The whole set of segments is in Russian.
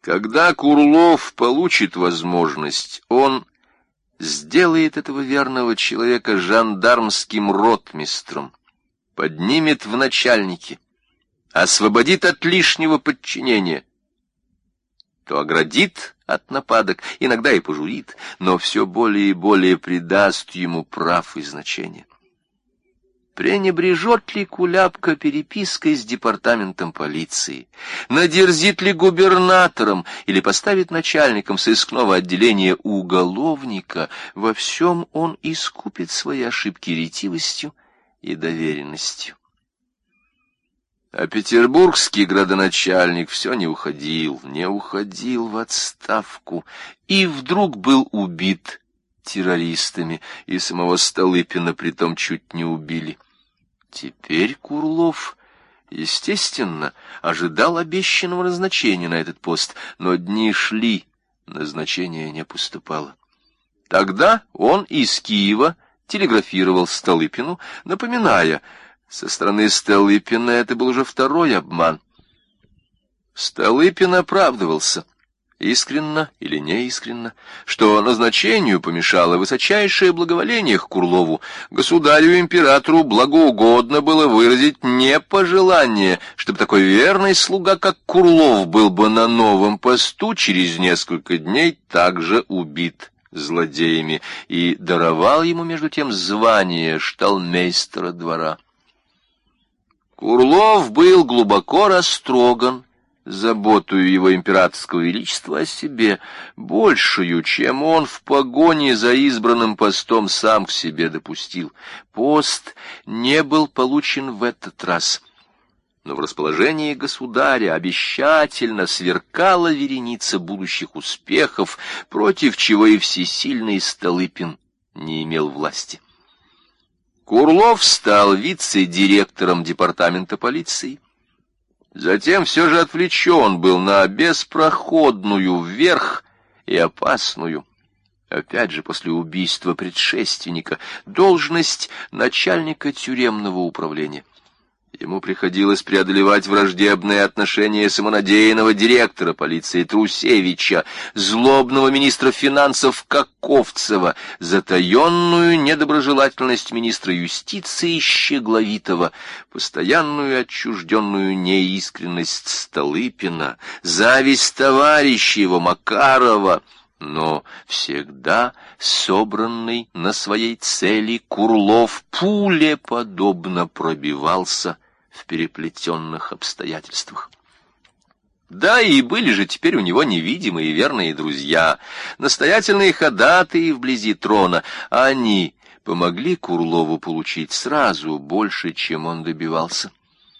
Когда Курлов получит возможность, он сделает этого верного человека жандармским ротмистром, поднимет в начальники, освободит от лишнего подчинения, то оградит от нападок, иногда и пожурит, но все более и более придаст ему прав и значения. Пренебрежет ли Куляпка перепиской с департаментом полиции? Надерзит ли губернатором или поставит начальником сыскного отделения уголовника? Во всем он искупит свои ошибки ретивостью и доверенностью. А петербургский градоначальник все не уходил в отставку, и вдруг был убит террористами, и самого Столыпина притом чуть не убили. Теперь Курлов, естественно, ожидал обещанного назначения на этот пост, но дни шли, назначение не поступало. Тогда он из Киева телеграфировал Столыпину, напоминая: со стороны Столыпина это был уже второй обман. Столыпин оправдывался, искренно или неискренно, что назначению помешало высочайшее благоволение к Курлову. Государю-императору благоугодно было выразить непожелание, чтобы такой верный слуга, как Курлов, был бы на новом посту через несколько дней также убит злодеями, и даровал ему между тем звание шталмейстера двора. Курлов был глубоко растроган заботою его императорского величества о себе, большую, чем он в погоне за избранным постом сам к себе допустил. Пост не был получен в этот раз, но в расположении государя обещательно сверкала вереница будущих успехов, против чего и всесильный Столыпин не имел власти. Курлов стал вице-директором департамента полиции. Затем все же отвлечен был на беспроходную вверх и опасную, опять же после убийства предшественника, должность начальника тюремного управления. Ему приходилось преодолевать враждебные отношения самонадеянного директора полиции Трусевича, злобного министра финансов Каковцева, затаенную недоброжелательность министра юстиции Щегловитова, постоянную отчужденную неискренность Столыпина, зависть товарища его Макарова, но всегда собранный на своей цели Курлов пулеподобно пробивался в переплетенных обстоятельствах. Да и были же теперь у него невидимые и верные друзья, настоятельные ходатаи вблизи трона. Они помогли Курлову получить сразу больше, чем он добивался.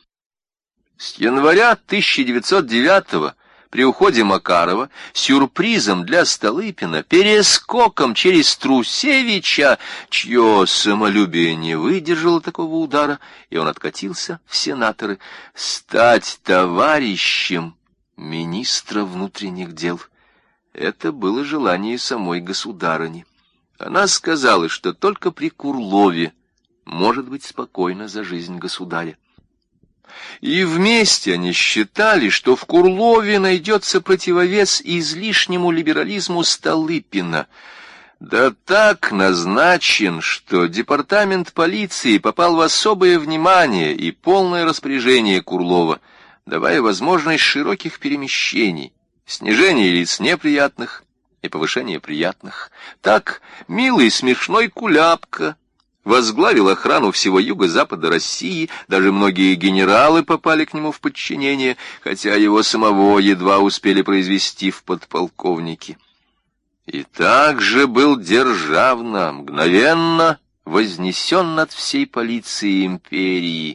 С января 1909-го при уходе Макарова сюрпризом для Столыпина, перескоком через Трусевича, чье самолюбие не выдержало такого удара, и он откатился в сенаторы, стать товарищем министра внутренних дел. Это было желание самой государыни. Она сказала, что только при Курлове может быть спокойно за жизнь государя. И вместе они считали, что в Курлове найдется противовес излишнему либерализму Столыпина. Да так назначен, что департамент полиции попал в особое внимание и полное распоряжение Курлова, давая возможность широких перемещений, снижения лиц неприятных и повышения приятных. Так милый смешной Куляпка возглавил охрану всего юго-запада России, даже многие генералы попали к нему в подчинение, хотя его самого едва успели произвести в подполковники. И также был державно, мгновенно вознесен над всей полицией империи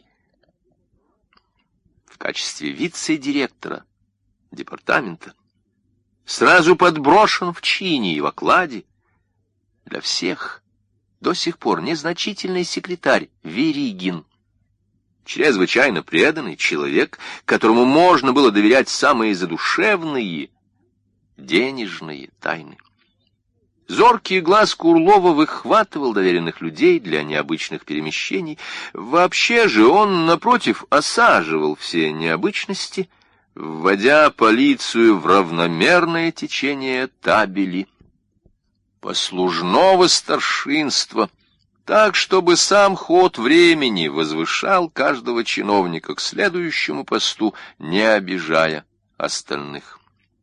в качестве вице-директора департамента, сразу подброшен в чине и в окладе для всех. До сих пор незначительный секретарь Веригин, чрезвычайно преданный человек, которому можно было доверять самые задушевные, денежные тайны. Зоркий глаз Курлова выхватывал доверенных людей для необычных перемещений. Вообще же он, напротив, осаживал все необычности вводя полицию в равномерное течение табели послужного старшинства, так, чтобы сам ход времени возвышал каждого чиновника к следующему посту, не обижая остальных.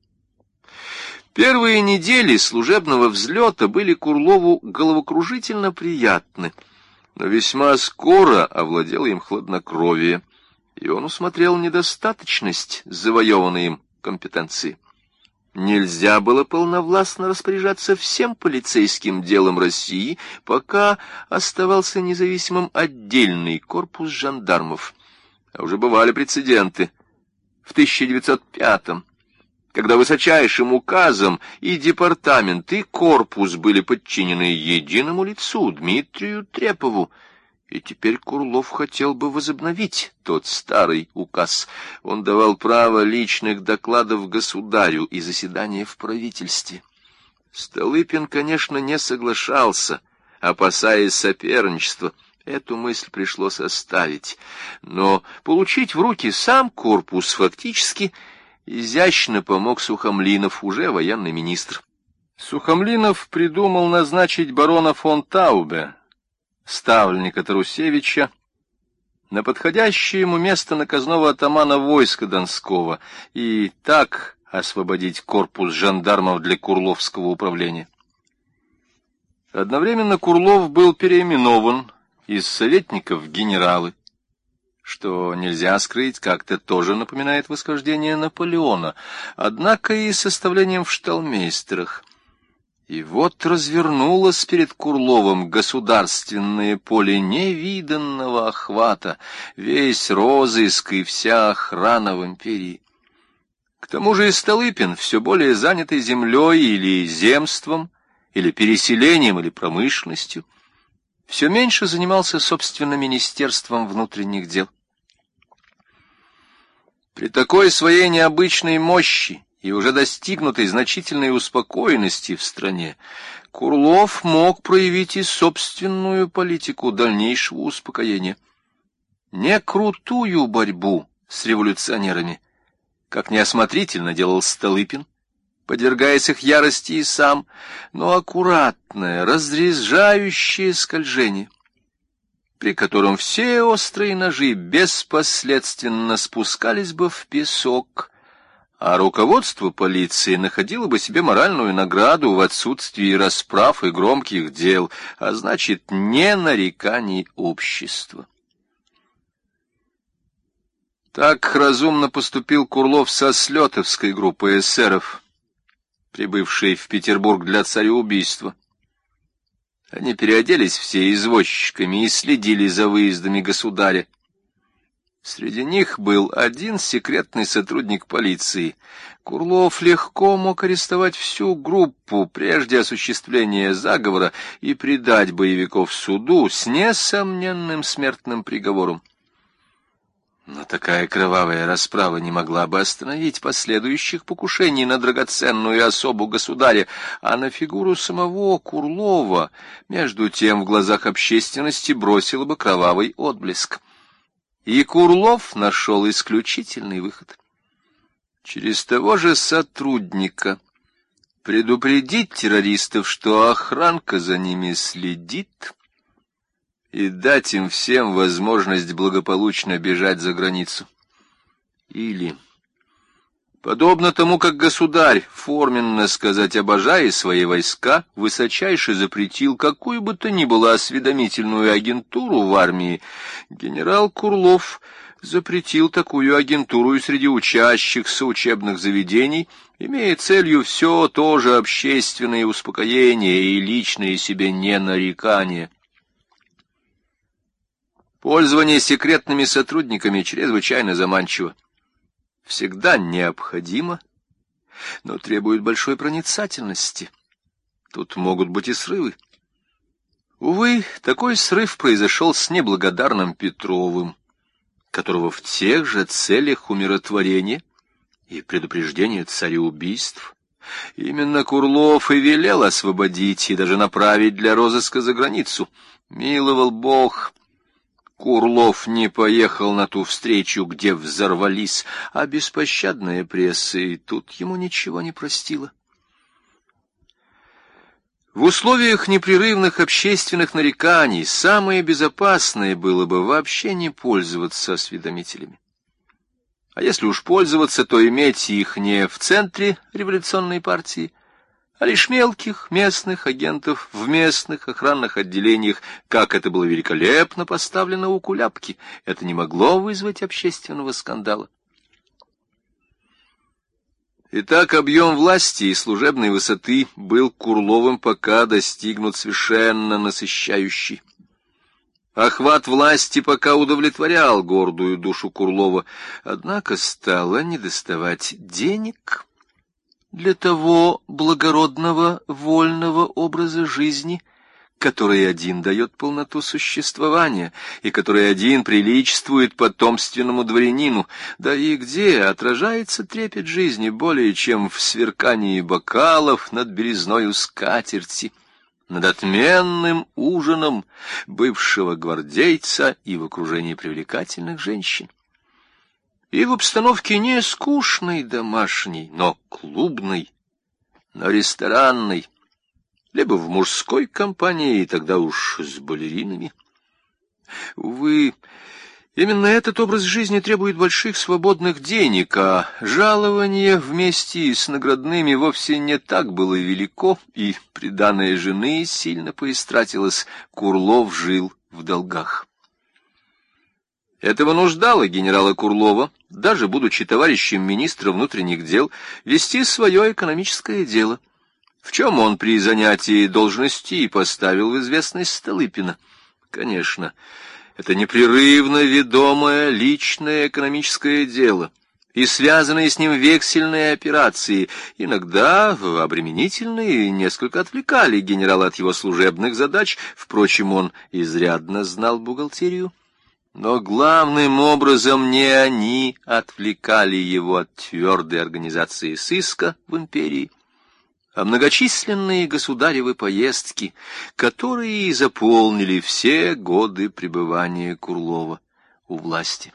Первые недели служебного взлета были Курлову головокружительно приятны, но весьма скоро овладело им хладнокровие, и он усмотрел недостаточность завоеванной им компетенции. Нельзя было полновластно распоряжаться всем полицейским делом России, пока оставался независимым отдельный корпус жандармов. А уже бывали прецеденты. В 1905-м, когда высочайшим указом и департамент, и корпус были подчинены единому лицу, Дмитрию Трепову, и теперь Курлов хотел бы возобновить тот старый указ. Он давал право личных докладов государю и заседания в правительстве. Столыпин, конечно, не соглашался, опасаясь соперничества. Эту мысль пришлось оставить. Но получить в руки сам корпус фактически изящно помог Сухомлинов, уже военный министр. Сухомлинов придумал назначить барона фон Таубе, ставленника Тарусевича, на подходящее ему место наказного атамана войска Донского и так освободить корпус жандармов для Курловского управления. Одновременно Курлов был переименован из советников в генералы, что, нельзя скрыть, как-то тоже напоминает восхождение Наполеона, однако и составлением в шталмейстерах. И вот развернулось перед Курловым государственное поле невиданного охвата, весь розыск и вся охрана в империи. К тому же и Столыпин, все более занятый землей или земством, или переселением, или промышленностью, все меньше занимался, собственно, Министерством внутренних дел. При такой своей необычной мощи и уже достигнутой значительной успокоенности в стране, Курлов мог проявить и собственную политику дальнейшего успокоения. Не крутую борьбу с революционерами, как неосмотрительно делал Столыпин, подвергаясь их ярости и сам, но аккуратное, разрезающее скольжение, при котором все острые ножи беспоследственно спускались бы в песок, а руководство полиции находило бы себе моральную награду в отсутствии расправ и громких дел, а значит, не нареканий общества. Так разумно поступил Курлов со слетовской группой эсеров, прибывшей в Петербург для цареубийства. Они переоделись все извозчиками и следили за выездами государя. Среди них был один секретный сотрудник полиции. Курлов легко мог арестовать всю группу прежде осуществления заговора и предать боевиков суду с несомненным смертным приговором. Но такая кровавая расправа не могла бы остановить последующих покушений на драгоценную особу государя, а на фигуру самого Курлова, между тем, в глазах общественности бросила бы кровавый отблеск. И Курлов нашел исключительный выход. Через того же сотрудника предупредить террористов, что охранка за ними следит, и дать им всем возможность благополучно бежать за границу. Или, подобно тому, как государь, форменно сказать, обожая свои войска, высочайше запретил какую бы то ни было осведомительную агентуру в армии, генерал Курлов запретил такую агентуру и среди учащихся учебных заведений, имея целью все то же общественное успокоение и личное себе ненарекание. Пользование секретными сотрудниками чрезвычайно заманчиво. Всегда необходимо, но требует большой проницательности. Тут могут быть и срывы. Увы, такой срыв произошел с неблагодарным Петровым, которого в тех же целях умиротворения и предупреждения цареубийств именно Курлов и велел освободить и даже направить для розыска за границу. Миловал Бог. Курлов не поехал на ту встречу, где взорвались, а беспощадная пресса и тут ему ничего не простила. В условиях непрерывных общественных нареканий самое безопасное было бы вообще не пользоваться осведомителями. А если уж пользоваться, то иметь их не в центре революционной партии, а лишь мелких местных агентов в местных охранных отделениях, как это было великолепно поставлено у Куляпки. Это не могло вызвать общественного скандала. Итак, объем власти и служебной высоты был Курловым пока достигнут совершенно насыщающий. Охват власти пока удовлетворял гордую душу Курлова, однако стало недоставать денег для того благородного вольного образа жизни, который один дает полноту существования и который один приличествует потомственному дворянину, да и где отражается трепет жизни более чем в сверкании бокалов над березною скатерти, над отменным ужином бывшего гвардейца и в окружении привлекательных женщин. И в обстановке не скучной домашней, но клубной, но ресторанной, либо в мужской компании, и тогда уж с балеринами. Увы, именно этот образ жизни требует больших свободных денег, а жалование вместе с наградными вовсе не так было велико, и приданое жены сильно поистратилось, Курлов жил в долгах. Этого нуждало генерала Курлова, даже будучи товарищем министра внутренних дел, вести свое экономическое дело, в чем он при занятии должности и поставил в известность Столыпина. Конечно, это непрерывно ведомое личное экономическое дело и связанные с ним вексельные операции иногда обременительные и несколько отвлекали генерала от его служебных задач, впрочем, он изрядно знал бухгалтерию. Но главным образом не они отвлекали его от твердой организации сыска в империи, а многочисленные государевы поездки, которые и заполнили все годы пребывания Курлова у власти.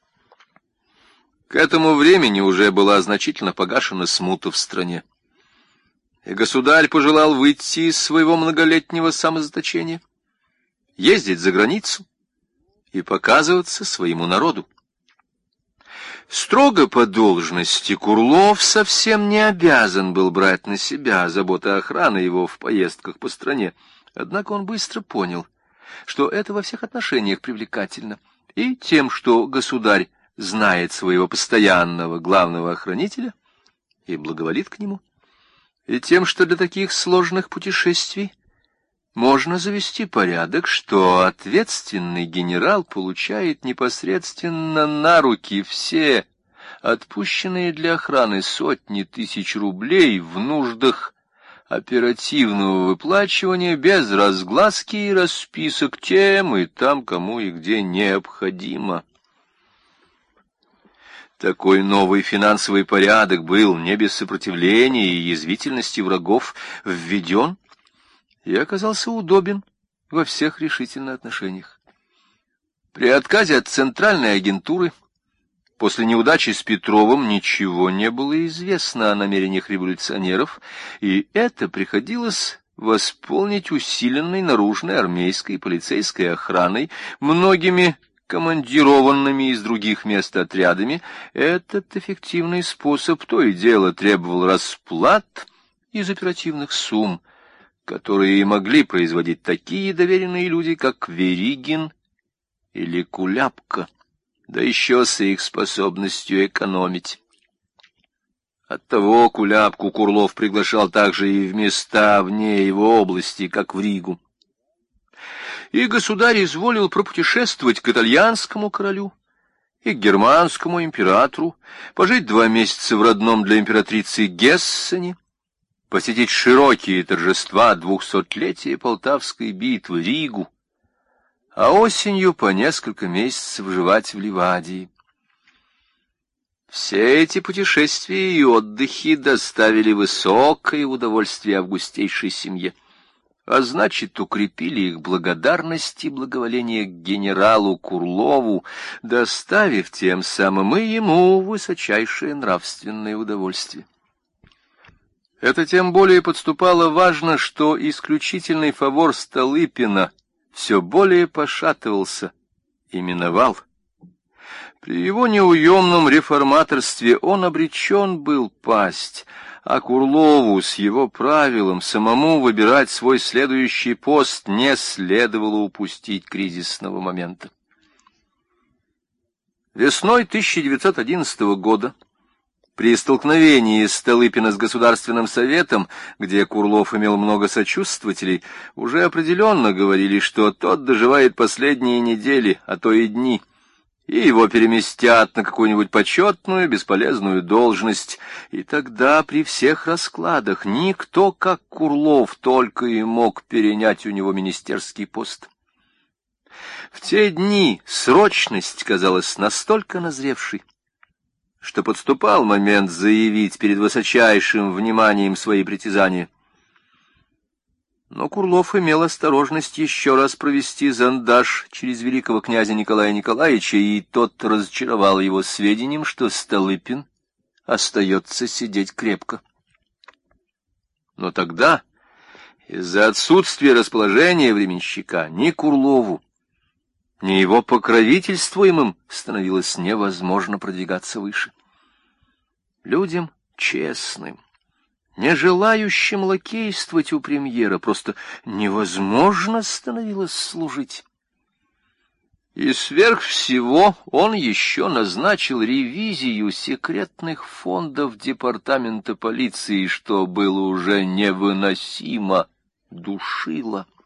К этому времени уже была значительно погашена смута в стране, и государь пожелал выйти из своего многолетнего самозаточения, ездить за границу и показываться своему народу. Строго по должности Курлов совсем не обязан был брать на себя заботу охраны его в поездках по стране, однако он быстро понял, что это во всех отношениях привлекательно, и тем, что государь знает своего постоянного главного охранителя и благоволит к нему, и тем, что для таких сложных путешествий можно завести порядок, что ответственный генерал получает непосредственно на руки все отпущенные для охраны сотни тысяч рублей в нуждах оперативного выплачивания без разгласки и расписок тем и там, кому и где необходимо. Такой новый финансовый порядок был не без сопротивления и язвительности врагов введен и оказался удобен во всех решительных отношениях. При отказе от центральной агентуры после неудачи с Петровым ничего не было известно о намерениях революционеров, и это приходилось восполнить усиленной наружной армейской и полицейской охраной, многими командированными из других мест отрядами. Этот эффективный способ то и дело требовал расплат из оперативных сумм, которые могли производить такие доверенные люди, как Веригин или Куляпка, да еще с их способностью экономить. Оттого Куляпку Курлов приглашал также и в места вне его области, как в Ригу. И государь изволил пропутешествовать к итальянскому королю и к германскому императору, пожить 2 месяца в родном для императрицы Гессене, посетить широкие торжества 200-летия Полтавской битвы, Ригу, а осенью по несколько месяцев жевать в Ливадии. Все эти путешествия и отдыхи доставили высокое удовольствие августейшей семье. а значит, укрепили их благодарность и благоволение к генералу Курлову, доставив тем самым и ему высочайшее нравственное удовольствие. Это тем более подступало важно, что исключительный фавор Столыпина все более пошатывался и миновал. При его неуемном реформаторстве он обречен был пасть, а Курлову с его правилом самому выбирать свой следующий пост не следовало упустить кризисного момента. Весной 1911 года, при столкновении Столыпина с Государственным советом, где Курлов имел много сочувствователей, уже определенно говорили, что тот доживает последние недели, а то и дни, и его переместят на какую-нибудь почетную, бесполезную должность, и тогда при всех раскладах никто, как Курлов, только и мог перенять у него министерский пост. В те дни срочность казалась настолько назревшей, что подступал момент заявить перед высочайшим вниманием свои притязания. Но Курлов имел осторожность еще раз провести зондаж через великого князя Николая Николаевича, и тот разочаровал его сведением, что Столыпин остается сидеть крепко. Но тогда, из-за отсутствия расположения временщика, ни Курлову, ни его покровительствуемым становилось невозможно продвигаться выше. Людям честным, не желающим лакействовать у премьера, просто невозможно становилось служить. И сверх всего он еще назначил ревизию секретных фондов департамента полиции, что было уже невыносимо, душило.